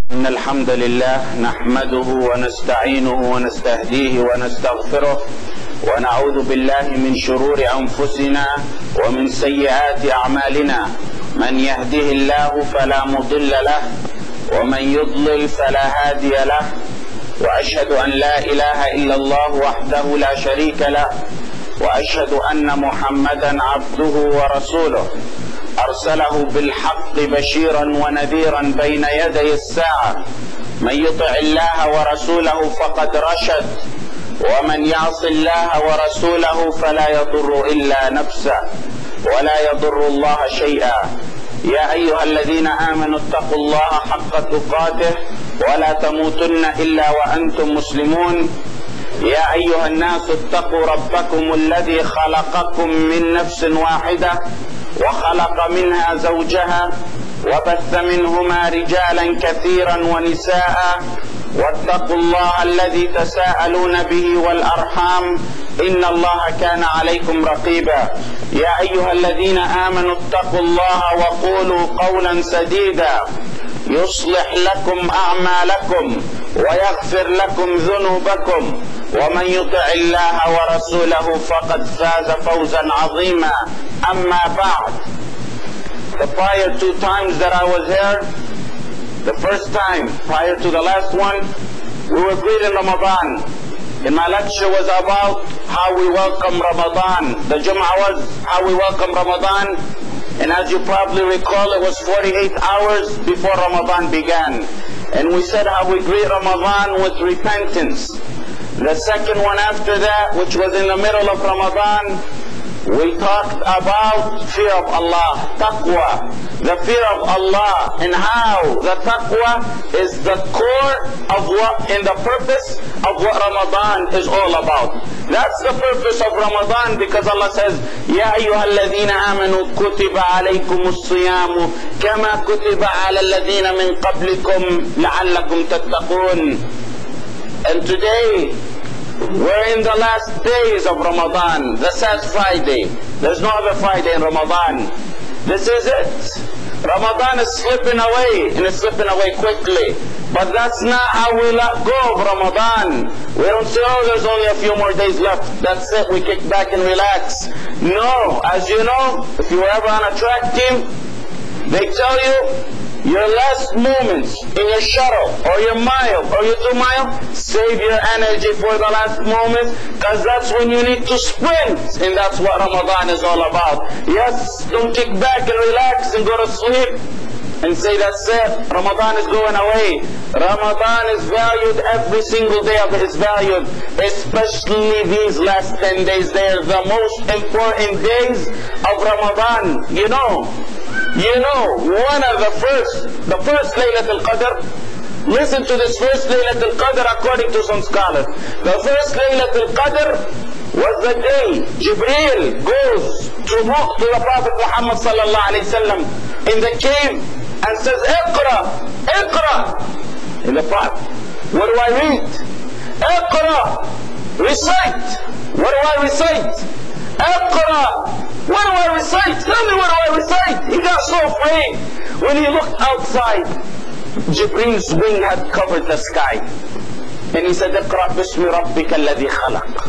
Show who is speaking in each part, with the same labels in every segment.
Speaker 1: إن الحمد لله نحمده ونستعينه ونستهديه ونستغفره ونعوذ بالله من شرور أنفسنا ومن سيئات أعمالنا. من يهده الله فلا مضل له ومن يضلل فلا هادي له، وأشهد أن لا إله إلا الله وحده لا شريك له، وأشهد أن محمدا عبده ورسوله أرسله بالحق بشيرا ونذيرا بين يدي الساعة. من يطع الله ورسوله فقد رشد، ومن يعص الله ورسوله فلا يضر إلا نفسه ولا يضر الله شيئا. يا أيها الذين آمنوا اتقوا الله حق تقاته ولا تموتن إلا وأنتم مسلمون. يا أيها الناس اتقوا ربكم الذي خلقكم من نفس واحدة وخلق منها زوجها وبث منهما رجالا كثيرا ونساء، واتقوا الله الذي تساءلون به والأرحام إن الله كان عليكم رقيبا. يا أيها الذين آمنوا اتقوا الله وقولوا قولا سديدا يصلح لكم أعمالكم ويغفر لكم ذنوبكم، ومن يطع الله ورسوله فقد فاز فوزا عظيما. أما بعد, the prior two times that I was here, the first time prior to the last one, we were greeting Ramadan, and my lecture was about how we welcome Ramadan. The Jum'ah was how we welcome Ramadan, and as you probably recall, it was 48 hours before Ramadan began, and we said how we greet Ramadan with repentance. The second one after that, which was in the middle of Ramadan, we talked about fear of Allah, taqwa, the fear of Allah, and how the taqwa is the core of what, in the purpose of what Ramadan is all about. That's the purpose of Ramadan, because Allah says, يَا أَيُّهَا الَّذِينَ آمَنُوا كُتِبَ عَلَيْكُمُ الصِّيَامُ كَمَا كُتِبَ عَلَى الَّذِينَ مِنْ قَبْلِكُمْ لَعَلَّكُمْ تَتَّقُونَ. And today, we're in the last days of Ramadan, the sad Friday. There's no other Friday in Ramadan. This is it. Ramadan is slipping away, and it's slipping away quickly. But that's not how we let go of Ramadan. We don't say, oh, there's only a few more days left, that's it, we kick back and relax. No, as you know, if you were ever on a track team, they tell you, your last moments in your shuttle, or your mile, or your 2 mile, save your energy for the last moments, because that's when you need to sprint, and that's what Ramadan is all about. Yes, don't kick back and relax and go to sleep and say that's it, Ramadan is going away. Ramadan is valued, every single day of it is valued, especially these last 10 days. They are the most important days of Ramadan. You know, one of the first Laylatul Qadr, listen to this first Laylatul Qadr according to some scholars. The first Laylatul Qadr was the day Jibreel goes to the Prophet Muhammad sallallahu alayhi wasallam in the cave and says, Iqra, Iqra. And the Prophet, what do I read? Iqra, recite. What do I recite? Iqra. What do I recite? Tell me, what do I recite? He got so afraid. When he looked outside, Jibreel's wing had covered the sky. And he said, Iqra bismi rabbika alladhi khalaq.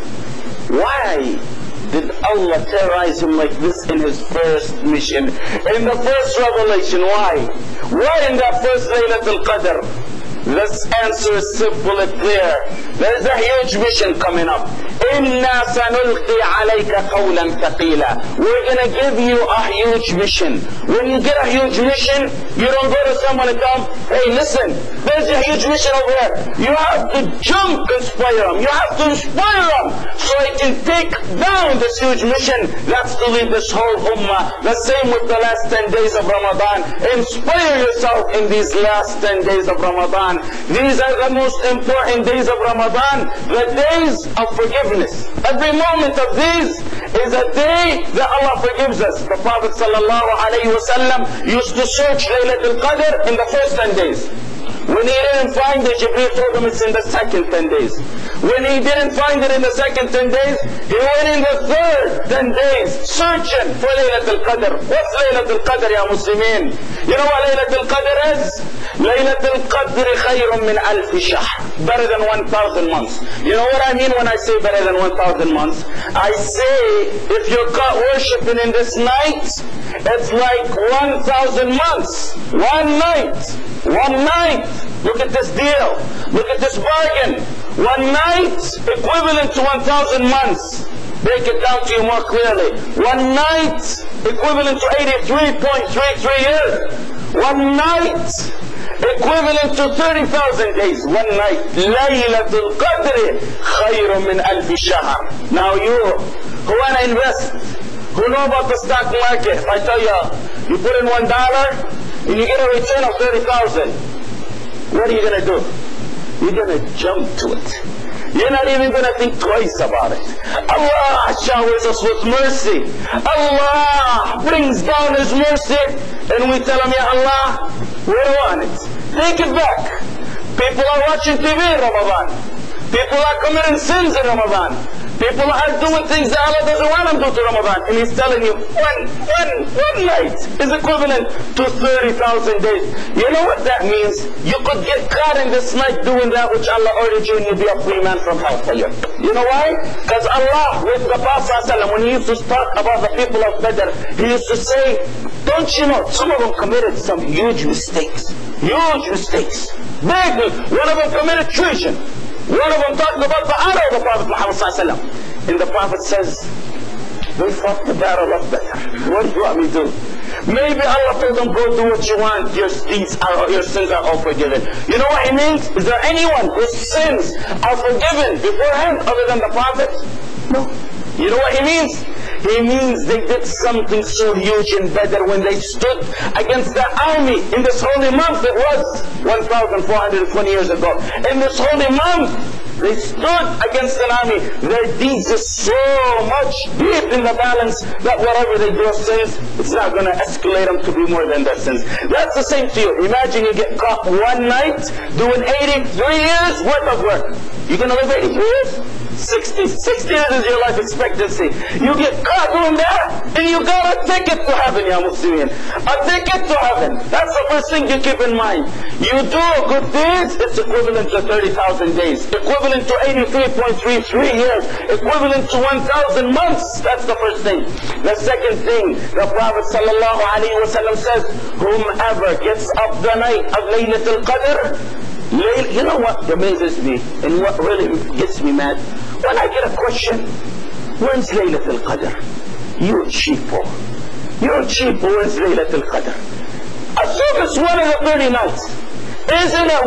Speaker 1: Why did Allah terrorize him like this in his first mission? In the first revelation, why? Why in that first Laylatul Qadr? This answer is simple and clear. There is a huge mission coming up. إِنَّا سَنُلْقِي عَلَيْكَ قَوْلًا ثَقِيلًا. We're going to give you a huge mission. When you get a huge mission, you don't go to someone and tell them, hey, listen, there's a huge mission over here. You have to jump and inspire them. You have to inspire them so they can take down this huge mission. That's to lead this whole ummah. The same with the last 10 days of Ramadan. Inspire yourself in these last 10 days of Ramadan. These are the most important days of Ramadan, the days of forgiveness. Every moment of these is a day that Allah forgives us. The Prophet ﷺ used to search Laylatul Qadr in the first 10 days. When he didn't find it, Jibreel told him it's in the second 10 days. When he didn't find it in the second 10 days, he went in the third 10 days searching for Laylatul Qadr. What's Laylatul Qadr, ya Muslimin? You know what Laylatul Qadr is? Laylatul Qadr khayrun min alf shahr. Better than 1,000 months. You know what I mean when I say better than 1,000 months? I say if you're caught worshiping in this night, it's like 1,000 months. One night. One night. Look at this deal. Look at this bargain. One night equivalent to 1,000 months. Break it down to you more clearly. One night equivalent to 83.33 years. One night equivalent to 30,000 days. One night. Laylatul Qadr khayrun min alf shahr. Now you who want to invest, who know about the stock market, if I tell you, you put in $1 and you get a return of 30,000, what are you going to do? You're going to jump to it. You're not even going to think twice about it. Allah showers us with mercy. Allah brings down His mercy, and we tell Him, Ya Allah, we don't want it. Take it back. People are watching TV in Ramadan. People are committing sins in Ramadan. People are doing things that Allah doesn't want them to do to Ramadan. And He's telling you, one night is equivalent to 30,000 days. You know what that means? You could get caught in this night doing that which Allah ordered you, and you'd be a free man from hellfire. You know why? Because Allah, with the Prophet ﷺ, when He used to talk about the people of Badr, He used to say, don't you know, some of them committed some huge mistakes. Huge mistakes. Big. One of them committed treason. One of them talked about the honor of the Prophet Muhammad ﷺ. And the Prophet says, they fought the battle of Badr. What do you want me to do? Maybe Allah told them, go do what you want. Your sins are all forgiven. You know what He means? Is there anyone whose sins are forgiven beforehand other than the Prophet? No. You know what He means? He means they did something so huge in Badr when they stood against the army in this holy month. It was 1,420 years ago. In this holy month, they stood against an army. Their deeds is so much deep in the balance that whatever they do of sins, it's not going to escalate them to be more than their sins. That's the same to you. Imagine you get caught one night doing 83 years worth of work. You're going to live 83 years? 60 years is your life expectancy. You get caught doing that, and you got a ticket to heaven, ya Muslimin. A ticket to heaven. That's the first thing you keep in mind. You do good deeds, it's equivalent to 30,000 days. Equivalent to 83.33 years. Equivalent to 1,000 months. That's the first thing. The second thing, the Prophet ﷺ says, whomever gets up the night of Laylatul Qadr, you know what amazes me and what really gets me mad? When I get a question, when's Laylatul Qadr? You're cheapo. When's Laylatul Qadr? Assume it's one of the 30 nights. Isn't it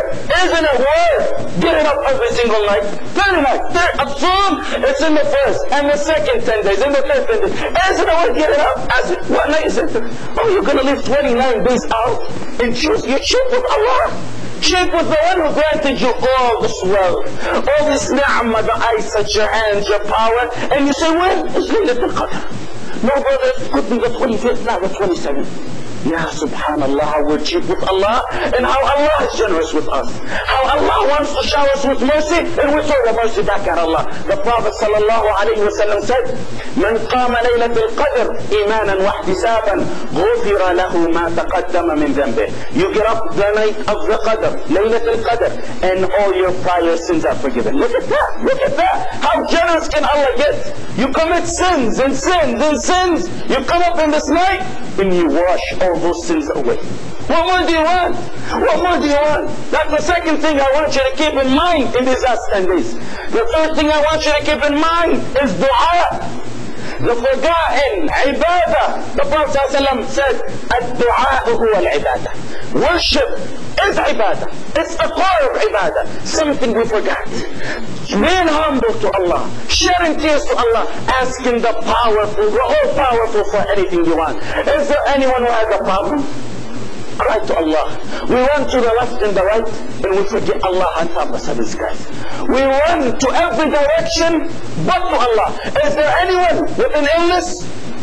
Speaker 1: worth getting up every single night? 30 nights. Assume it's in the first and the second 10 days, in the third 10 days. Isn't it worth getting up? What night is it? Oh, you're going to live 29 days out and choose. You're cheap with Allah. Cheap with the one who granted you all this wealth, all this ni'mah, the eyes at your hands, your power, and you say, when is Laylatul Qadr? No, brother, it could be the 25th, not the 27th. Ya subhanallah, how we're cheap with Allah, and how Allah is generous with us. How Allah wants to shower us with mercy, and we throw the mercy back at Allah. The Prophet sallallahu alayhi wa sallam said, من قام ليلة القدر إيمانا واحتسابا غفر له ما تقدم من ذنبه. You get up the night of the Qadr, Laylatul Qadr, and all your prior sins are forgiven. Look at that, look at that. How generous can Allah get? You commit sins and sins and sins. You come up in this night, and you wash all those sins away. What more do you want? What more do you want? That's the second thing I want you to keep in mind in these last 10 days. The third thing I want you to keep in mind is dua. The forgotten ibadah. The Prophet ﷺ said, "Ad-du'a huwa al-ibadah." Worship is ibadah. It's the core of ibadah. Something we forgot. Being humble to Allah, shedding tears to Allah, asking the powerful, the all-powerful for anything you want. Is there anyone who has a problem? Cry to Allah. We run to the left and the right, and we forget Allah on top of the seven skies. We run to every direction but to Allah. Is there anyone with an illness?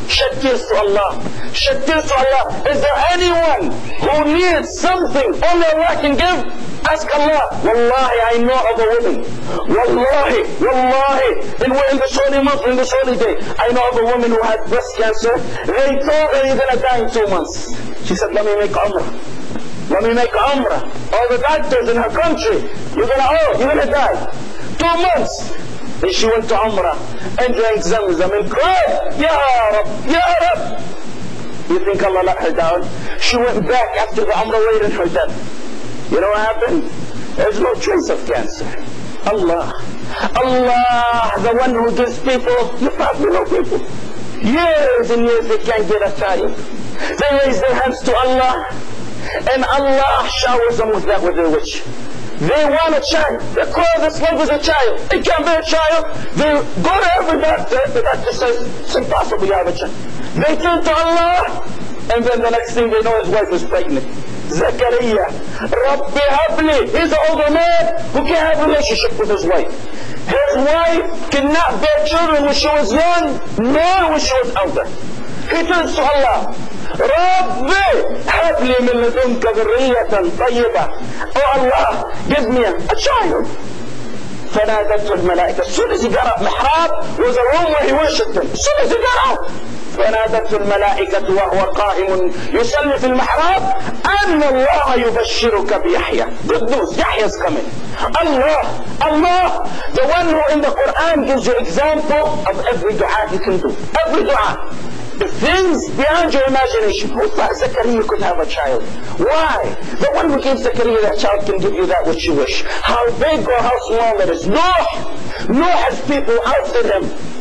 Speaker 1: Shed tears to Allah. Shed tears to Allah. Is there anyone who needs something only Allah can give? Ask Allah. Wallahi, I know of a woman. Wallahi, and we're in this holy month, in this holy day. I know of a woman who had breast cancer. They told her you're going to die in 2 months. She said, let me make Umrah. Let me make Umrah. All the doctors in her country, you're going to die. 2 months. Then she went to Umrah and drank Zamzam and cried, Ya Rab, Ya Rab. You think Allah let her down? She went back after the Umrah waited her death. You know what happened? There's no trace of cancer. Allah, the one who gives people, you probably know people, years and years they can't get a child. They raise their hands to Allah, and Allah showers them with their wish. They want a child. They call this love as a child. They can't bear a child. They go to every doctor. The doctor says, it's impossible you have a child. They turn to Allah, and then the next thing they know, his wife is pregnant. Zakaria, Rabbi Habli, he's an older man who can't have a relationship with his wife. His wife cannot bear children when she was young, nor when she was older. He turns to Allah. Rabbi, Habli min ladunka dhurriyatan tayyibah. Oh Allah, give me a child. فنادته الملائكة. As soon as he got up, Mihrab was a room where he worshipped him. As soon as he got out, فنادته الملائكة وهو قائم يصلي في المحراب أن الله يبشرك بيحيى. Good news, Yahya is coming. Allah, the one who in the Quran gives you example of every dua you can do. Every dua. The things beyond your imagination. Who thought Zakaria could have a child? Why? The one who gave Zakaria that child can give you that which you wish. How big or how small it is. Noah has people outside him.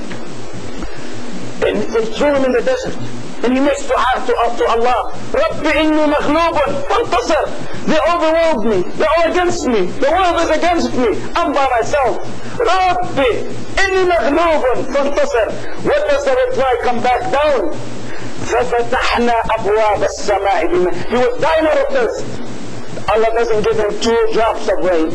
Speaker 1: And they threw him in the desert. And he makes dua to Allah. Rabbi inni maghlubun fantasir. They overwhelmed me. They're all against me. The world is against me. I'm by myself. Rabbi inni maghlubun fantasir. What does the reply come back down? فَفَتَحْنَا أَبْوَابَ السَّمَاءِ بِمَا. He was dying out of thirst. Allah doesn't give him 2 drops of rain.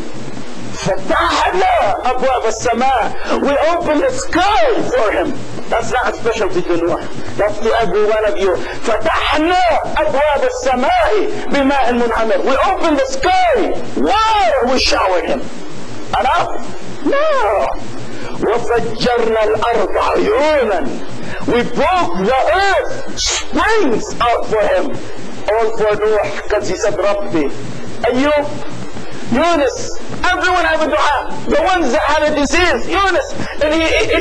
Speaker 1: فَتَحْنَا أَبْوَابَ السَّمَاءِ. We open the sky for him. That's not a specialty to Noah. That's to every one of you. فَتَحْنَا أَبْوَابَ السَّمَاءِ بِمَاءٍ مُنْهَمِرٍ. We open the sky. Water, we showered him. Enough? No. وَفَجَّرْنَا الْأَرْضَ عُيُونًا. We broke the earth, springs out for him. All for Noah, because he said, Rabbi. Ayub, Yunus, everyone have a dua. The ones that had a disease, Yunus, and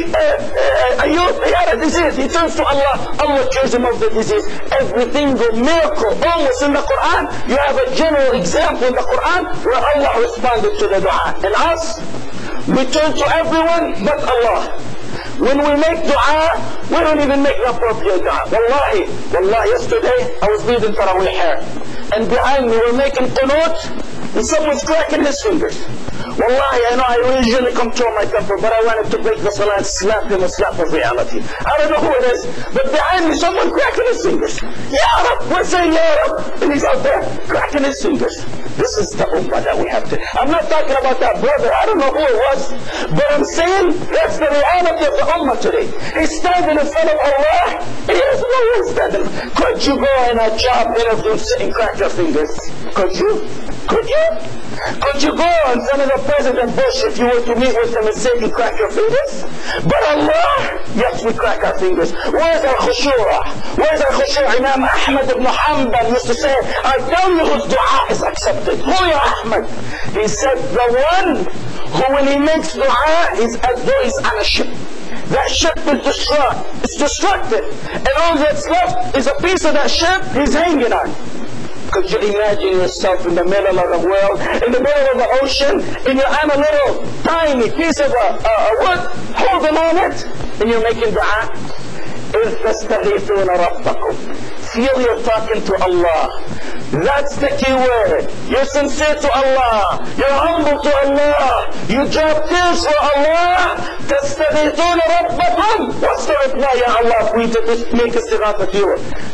Speaker 1: Ayub, he had a disease. He turns to Allah. Allah cures him of the disease. Every single miracle, almost in the Quran, you have a general example in the Quran where Allah responded to the dua. And us, we turn to everyone but Allah. When we make dua, we don't even make the appropriate dua. Wallahi, yesterday I was leading Tarawih here. And behind me we're making qunut, and someone's cracking his fingers. Wallahi, I know I usually control my temper, but I wanted to break the salah and slap him a slap of reality. I don't know who it is, but behind me someone cracking his fingers. Ya Rab, we're saying Ya Rab, and he's out there cracking his fingers. This is the ummah that we have to. I'm not talking about that brother, I don't know who it was, but I'm saying that's the reality of the ummah today. He's standing in front of Allah, he has no one standing. Could you go in a job interview and crack your fingers? Could you? Could you? Could you go in front of the President Bush if you were to meet with him and say you crack your fingers? But Allah, yes, we crack our fingers. Where's our khushu'ah? Where's our khushu'ah? Imam Ahmad ibn Hanbal used to say, I tell you whose dua is accepted. Who ya Ahmad? He said, the one who when he makes dua is as though he's on a ship. That ship is destroyed. It's destructed. And all that's left is a piece of that ship he's hanging on. Could you imagine yourself in the middle of the world, in the middle of the ocean, and you're on a little tiny piece of wood, holding on it, and you're making dua? إِذْ تَسْتَغِيثُونَ رَبَّكُمْ. Feel you're talking to Allah. That's the key word. You're sincere to Allah. You're humble to Allah. You drop tears for Allah. تَسْتَغِيثُونَ رَبَّكُمْ. What's the reply, Ya Allah, for you to just make a istighatha to you?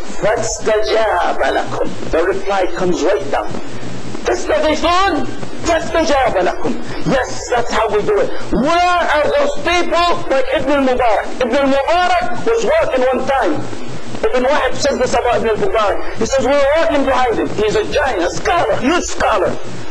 Speaker 1: فَاسْتَجَابَ لَكُمْ. The reply comes right down. تَسْتَغِيثُونَ فَاسْتَجَابَ لَكُمْ. Yes, that's how we do it. Where are those people like Ibn al-Mubarak? Ibn al-Mubarak was working one time.
Speaker 2: Ibn Wahab says this about Ibn al-Mubarak. He says, we were walking behind him. He's a giant, a scholar, huge scholar.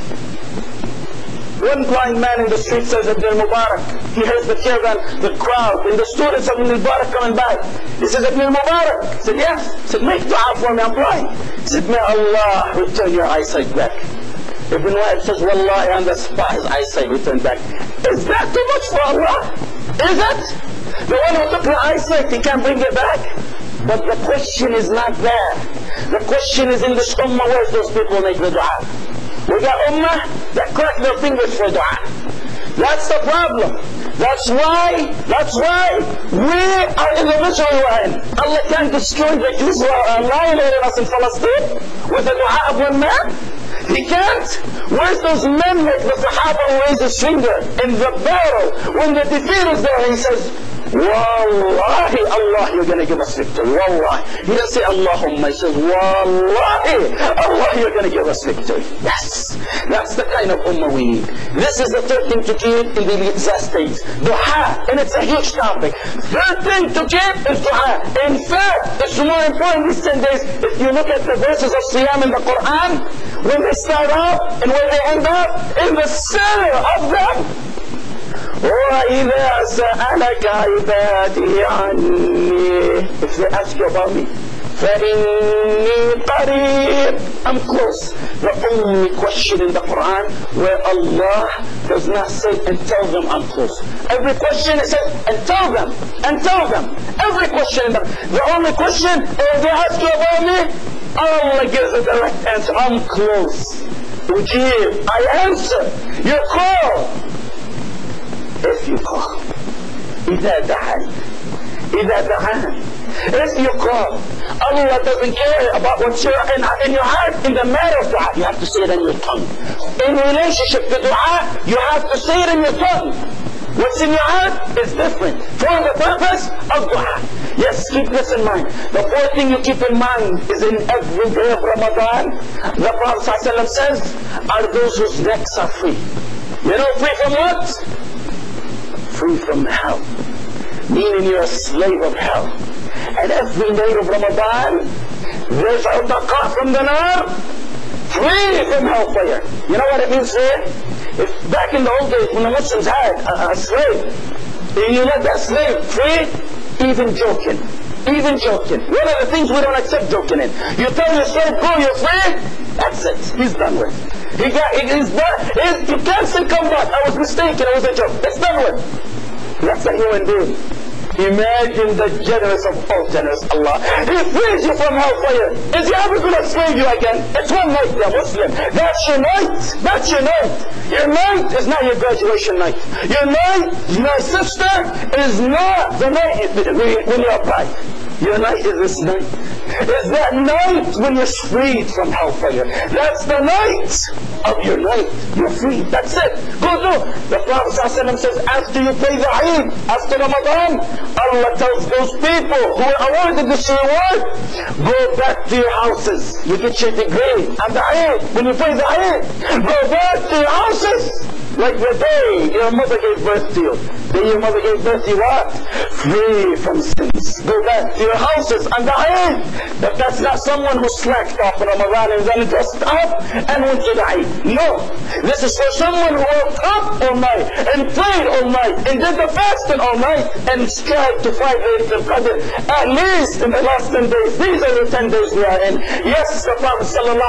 Speaker 2: One blind man in the street says, Ibn al-Mubarak. He hears the caravan, the crowd, and the students of Ibn al-Mubarak coming by. He says, Ibn al-Mubarak. He said, yes. He said, make dua for me, I'm blind. He said, may Allah return your eyesight back. Ibn Wahab says, Wallahi, on the spot, his eyesight returned back. Is that too much for Allah? Is it? The one who took your eyesight, he can't bring it back? But the question is not there. The question is in this ummah, where those people make the dua. We got ummah that crack their fingers for dua. That's the problem. That's why we are in the misery we're in. Allah can't destroy the Jews who are annihilating us in Palestine with the dua of one man. He can't. Where's those men like the Sahaba who raise his finger in the battle when the defeat is there? He says, Wallahi, Allah, you're going to give us victory. Wallahi. He doesn't say Allahumma. He says, Wallahi, Allah, you're going to give us victory. Yes. That's the kind of ummah we need. This is the third thing to keep in the Iqza state. Dua. And it's a huge topic. Third thing to keep is dua. In fact, it's more important these 10 days. If you look at the verses of Siyam in the Quran, when they start off and when they end up, in the center of them, وَإِذَا سَأَلَكَ عِبَادِي عَنِّي. If they ask you about me, فَإِنِّي قَرِيب. I'm close. The only question in the Quran where Allah does not say, and tell them I'm close. Every question it says, and tell them, and tell them. Every question. The only question, if they ask you about me, Allah gives a direct answer. I'm close. Ujib. I answer your call. If you call, إذا دعان, if you call, Allah doesn't care about what's in your heart, in the matter of dua. You have to say it in your tongue. In relationship to dua, you have to say it in your tongue. What's in your heart is different for the purpose of dua. Yes, keep this in mind. The fourth thing you keep in mind is in every day of Ramadan, the Prophet ﷺ says, are those whose necks are free. You know, free from what? Free from hell, meaning you're a slave of hell. And every night of Ramadan, there's a taqa from the nar, free from hellfire. You know what it means here? If back in the old days when the Muslims had a slave, and you let that slave free, even joking. One of the things we don't accept joking in. You tell your slave, go, you're free, that's it, he's done with. He's done. You can't say come back, I was mistaken, it was a joke. It's done with. That's a human being. Imagine the generous of all generous Allah. He frees you from hellfire. Is he ever going to slave you again? It's one night, you're Muslim. That's your night. That's your night. Your night is not your graduation night. Your night, my sister, is not the night when you apply. Your night is this night. It's that night when you're freed from hellfire. That's the night of your night. You're free. That's it. Go do. The Prophet ﷺ says, after you pray the Eid, after Ramadan, Allah tells those people who are awarded this reward, go back to your houses. You get your degree at the Eid. When you pray the Eid, go back to your houses. Like the day your mother gave birth to you. The day your mother gave birth to you, what? Free from sins. Go back to your houses and the Eid. But that's not someone who slacked off in Ramadan and then dressed up and went to the Eid. No. This is for someone who woke up all night and prayed all night and did the fasting all night and strived to find Laylatul Qadr at least in the last 10 days. These are the 10 days we are in. Yes, the Prophet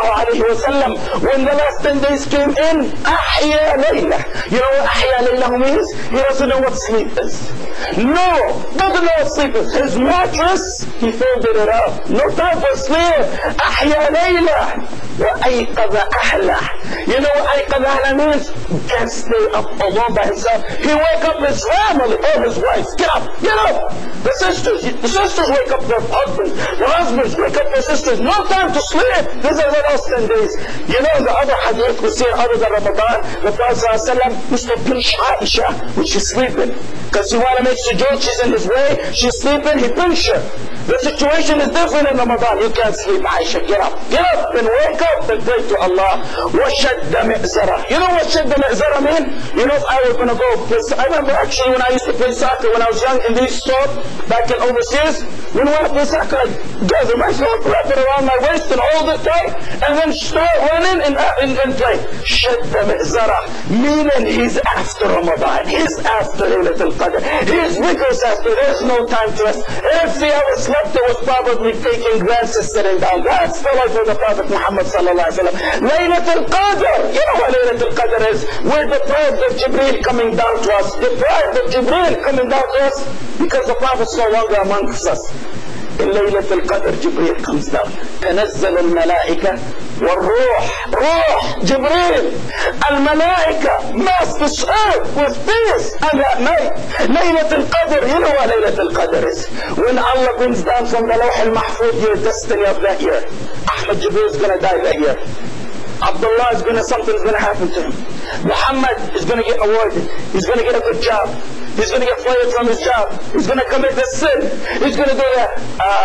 Speaker 2: ﷺ, when the last 10 days came in, Ahya Layla. You know what Ahya Layla means? He doesn't know what sleep is. No, doesn't know what sleep is. His mattress, he folded it up. No time for sleep. Ahya Layla. وَأَيْقَظَ أَهْلَهُ. You know what Ayqadh Ahla means? He can't stay up alone by himself. He wake up his family, all his wives. Get up, get up. The sisters wake up their husbands. The husbands wake up their sisters. No time to sleep. These are the last 10 days. You know the other hadith we see other than Ramadan, the Prophet ﷺ used to pinch Aisha when she's sleeping. sleeping. Because he want to make sujood, she's in his way, she's sleeping, he pinch her. The situation is different in Ramadan. You can't sleep, Aisha, get up. Get up and wake up and pray to Allah. وَشَدَّ مِئْزَرَةً. You know what شَدَّ مِئْزَرَةً mean? You know, if I was going to go play, I remember actually when I used to play soccer when I was young in these sports, back in overseas, when I play soccer, I'd gather myself, wrap it around my waist and hold it tight, and then start running and play. شَدَّ مِئْزَرَةً. Meaning he's after Ramadan. He's after Laylatul Qadr. He's rigorous after. There's no time to rest. If he ever slept, it was probably taking glances sitting down. That's the life of the Prophet Muhammad sallallahu alaihi wasallam. Laylatul Qadr. You know what Laylatul Qadr is? We're deprived of Jibreel coming down to us. Deprived of Jibreel coming down to us because the Prophet's no longer amongst us. In Laylatul Qadr, Jibreel comes down. تنزل الملائكة والروح. روح Jibreel. الملائكة mass this earth with peace on that night. Laylatul Qadr. You know what Laylatul Qadr is? When Allah brings down from the Lawh al-Mahfuz your destiny of that year. Ahmad Jibreel is going to die that year. Abdullah is going to, something's going to happen to him. Muhammad is going to get awarded. He's going to get a good job. He's going to get fired from his job. He's going to commit this sin. He's going to do that.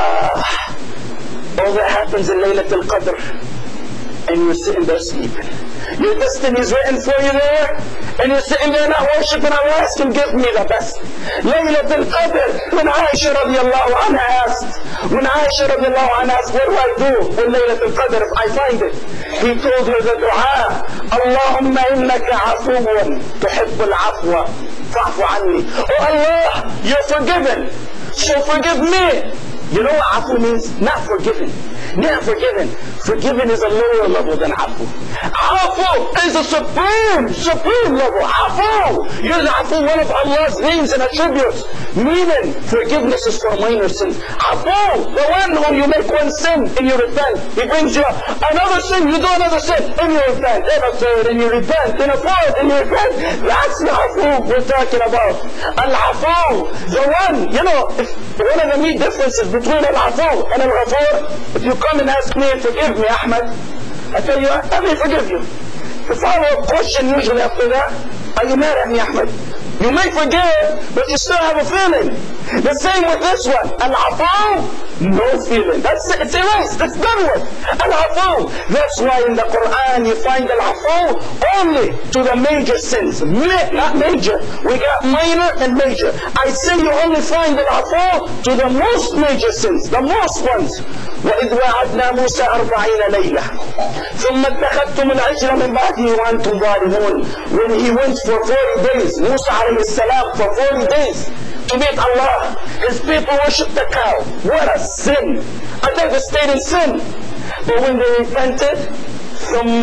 Speaker 2: All that happens in Laylatul Qadr. And you're sitting there sleeping. Your destiny is written for you there. And you're sitting there not worshiping Allah, asking, give me the best. Laylatul Qadr. When Aisha radiallahu anha asked, what do I do with Laylatul Qadr if I find it? He told her the dua, Allahumma innaka afuwan tuhibbul afwa fa'fu anni. Oh Allah, you're forgiven, so forgive me. You know what afu means? Not forgiven. Not forgiven. Forgiven is a lower level than afu. Afu is a supreme level. Afu. You're the afu, one of Allah's names and attributes. Meaning, forgiveness is for minor sins. Afu, the one who you make one sin and you repent. He brings you another sin, you do another sin and you repent. Then a third and you repent. Then a fourth and you repent. That's the afu we're talking about. Al-afu, the one, you know, one of the main differences between al-afu and al-ghafur, if you come and ask me and forgive me, Ahmad, I tell you, I may forgive you. The follow-up question usually after that, are you mad at me, Ahmad? You may forgive, but you still have a feeling. The same with this one. Al-afu, no feeling. That's it. It's erased. It's done with. Al-afu. That's why in the Quran you find al-afu only to the major sins. Not major. We got minor and major. I say you only find al-afu to the most major sins. The most ones. وَإِذْ وَعَدْنَا مُوسَى 40 لَيْلَةً ثُمَّ اتَّخَذْتُمُ الْعِجْلَ مِنْ بَعْدِهِ وَأَنْتُمْ ظَالِمُونَ. When he went for 40 days, Musa alayhi salam, for 40 days to meet Allah, his people worshipped the cow. What a sin! A devastating sin. But when they repented, ثم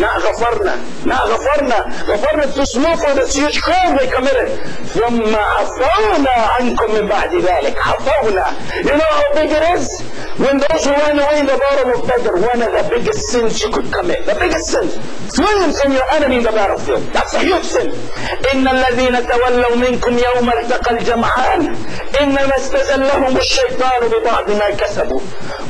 Speaker 2: غفرنا to small for this huge crime they committed. ثم عفونا عنكم من بعد ذلك. عفونا. You know how big it is? When those who ran away in the battle of Badr, one of the biggest sins you could commit. The biggest sins. Fleeing from your enemy in the battlefield. That's a huge sin. إن الذين تولوا منكم يوم التقى الجمعان إنما استزلهم الشيطان ببعض ما كسبوا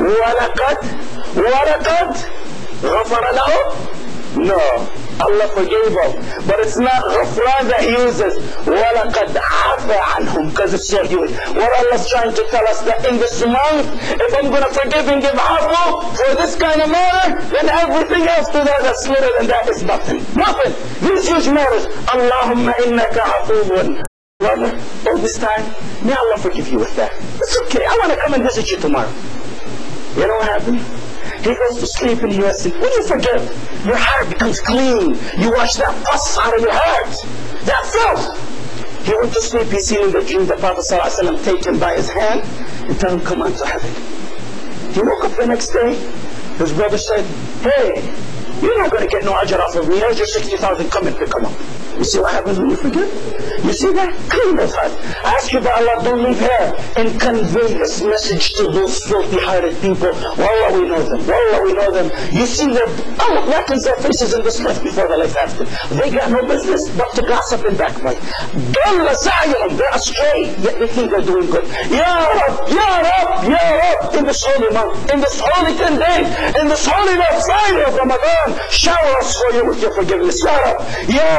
Speaker 2: ولقد غفر لهم. No, Allah forgave them. But it's not ghafran that he uses. وَلَقَدْ عَفَى عَنْهُمْ, because it's so huge. What Allah's trying to tell us that in this month, if I'm going to forgive and give afu for this kind of matter, then everything else to that that's little than that is nothing. Nothing. These huge matters. Allahumma innaka afuwun. Brother, all this time, may Allah forgive you with that. It's okay. I want to come and visit you tomorrow. You know what happened? He goes to sleep and he rested. When you forgive, your heart becomes clean. You wash that pus out of your heart. That filth. He went to sleep. He seen in the dream the Prophet ﷺ take him by his hand and tell him, come on to heaven. He woke up the next day. His brother said, hey, you're not going to get no ajr off of me. Here's your 60,000. Come and pick him up. You see what happens when you forgive? You see that? Clean those hearts. I ask you by Allah, don't leave here and convey this message to those filthy-hearted people. Wallah, we know them. Wallah, we know them. You see them, Allah blackens their faces in this life before the life after. They got no business but to gossip and backbite. They're astray, yet they think they're doing good. Ya Rab, Ya Rab, Ya Rab, in this holy month, in this holy 10 days, in this holy Friday of Ramadan, shower us for you with your forgiveness. Ya Rab, Ya Rab,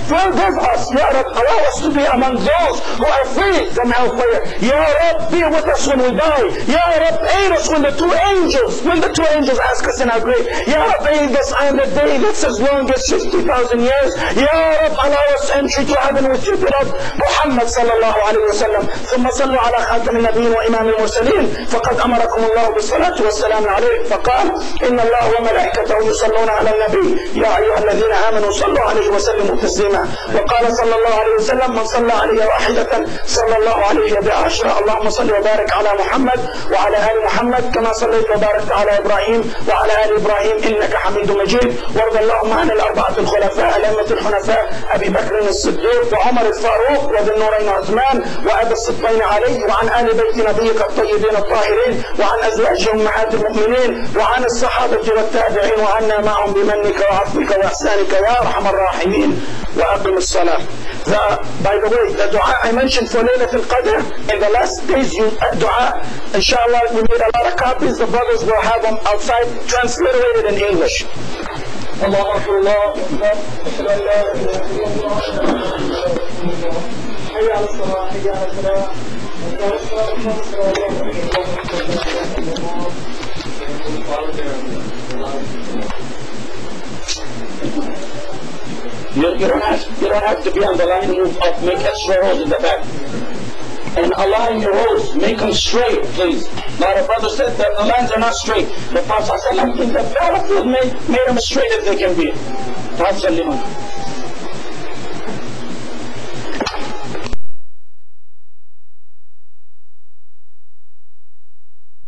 Speaker 2: forgive us, Ya Rab, allow us to be among those who are free from hellfire. Ya Rab, be with us when we die. Ya Rab, aid us when the two angels ask us in our grave. Ya Rab, aid us on the day that's as long as 60,000 years. Ya Rab, allow us entry to heaven with you, beloved Muhammad sallallahu alayhi wa sallam. ثم صلوا على خاتم النبيين وإمام المرسلين فقد أمركم الله بالصلاة والسلام عليه فقال إن الله وملائكته يصلون على النبي يا أيها الذين آمنوا صلوا عليه وسلموا تسليما. وقال صلى الله عليه وسلم من صلى علي واحدة صلى الله عليه بعشرة. اللهم صل وبارك على محمد وعلى آل محمد كما صليت وباركت على إبراهيم وعلى آل إبراهيم إنك حميد مجيد. وارض اللهم عن الأربعة الخلفاء الأئمة الحنفاء أبي بكر الصديق وعمر الفاروق وذي النورين عثمان وأبي الصديقين علي وعن آل بيت نبيك الطيبين الطاهرين وعن أزواج أمهات المؤمنين وعن الصحابة والتابعين وعنا معهم بمنك وعفوك وإحسانك يا أرحم الراحمين. وأقم الصلاة. By the way, the dua I mentioned for Laylat al-Qadr, in the last days, dua, inshallah, we made a lot of copies. The brothers will have them outside, transliterated in English. Allah Akbar, Allah Akbar, أشهد أن لا إله إلا الله، حي على الصلاة، حي على الفلاح. You don't have to be on the line, move up, make extra rows in the back. And align your rows, make them straight, please. Now the brother said that the lines are not straight. The Prophet ﷺ, the battlefield made them as straight as they can be.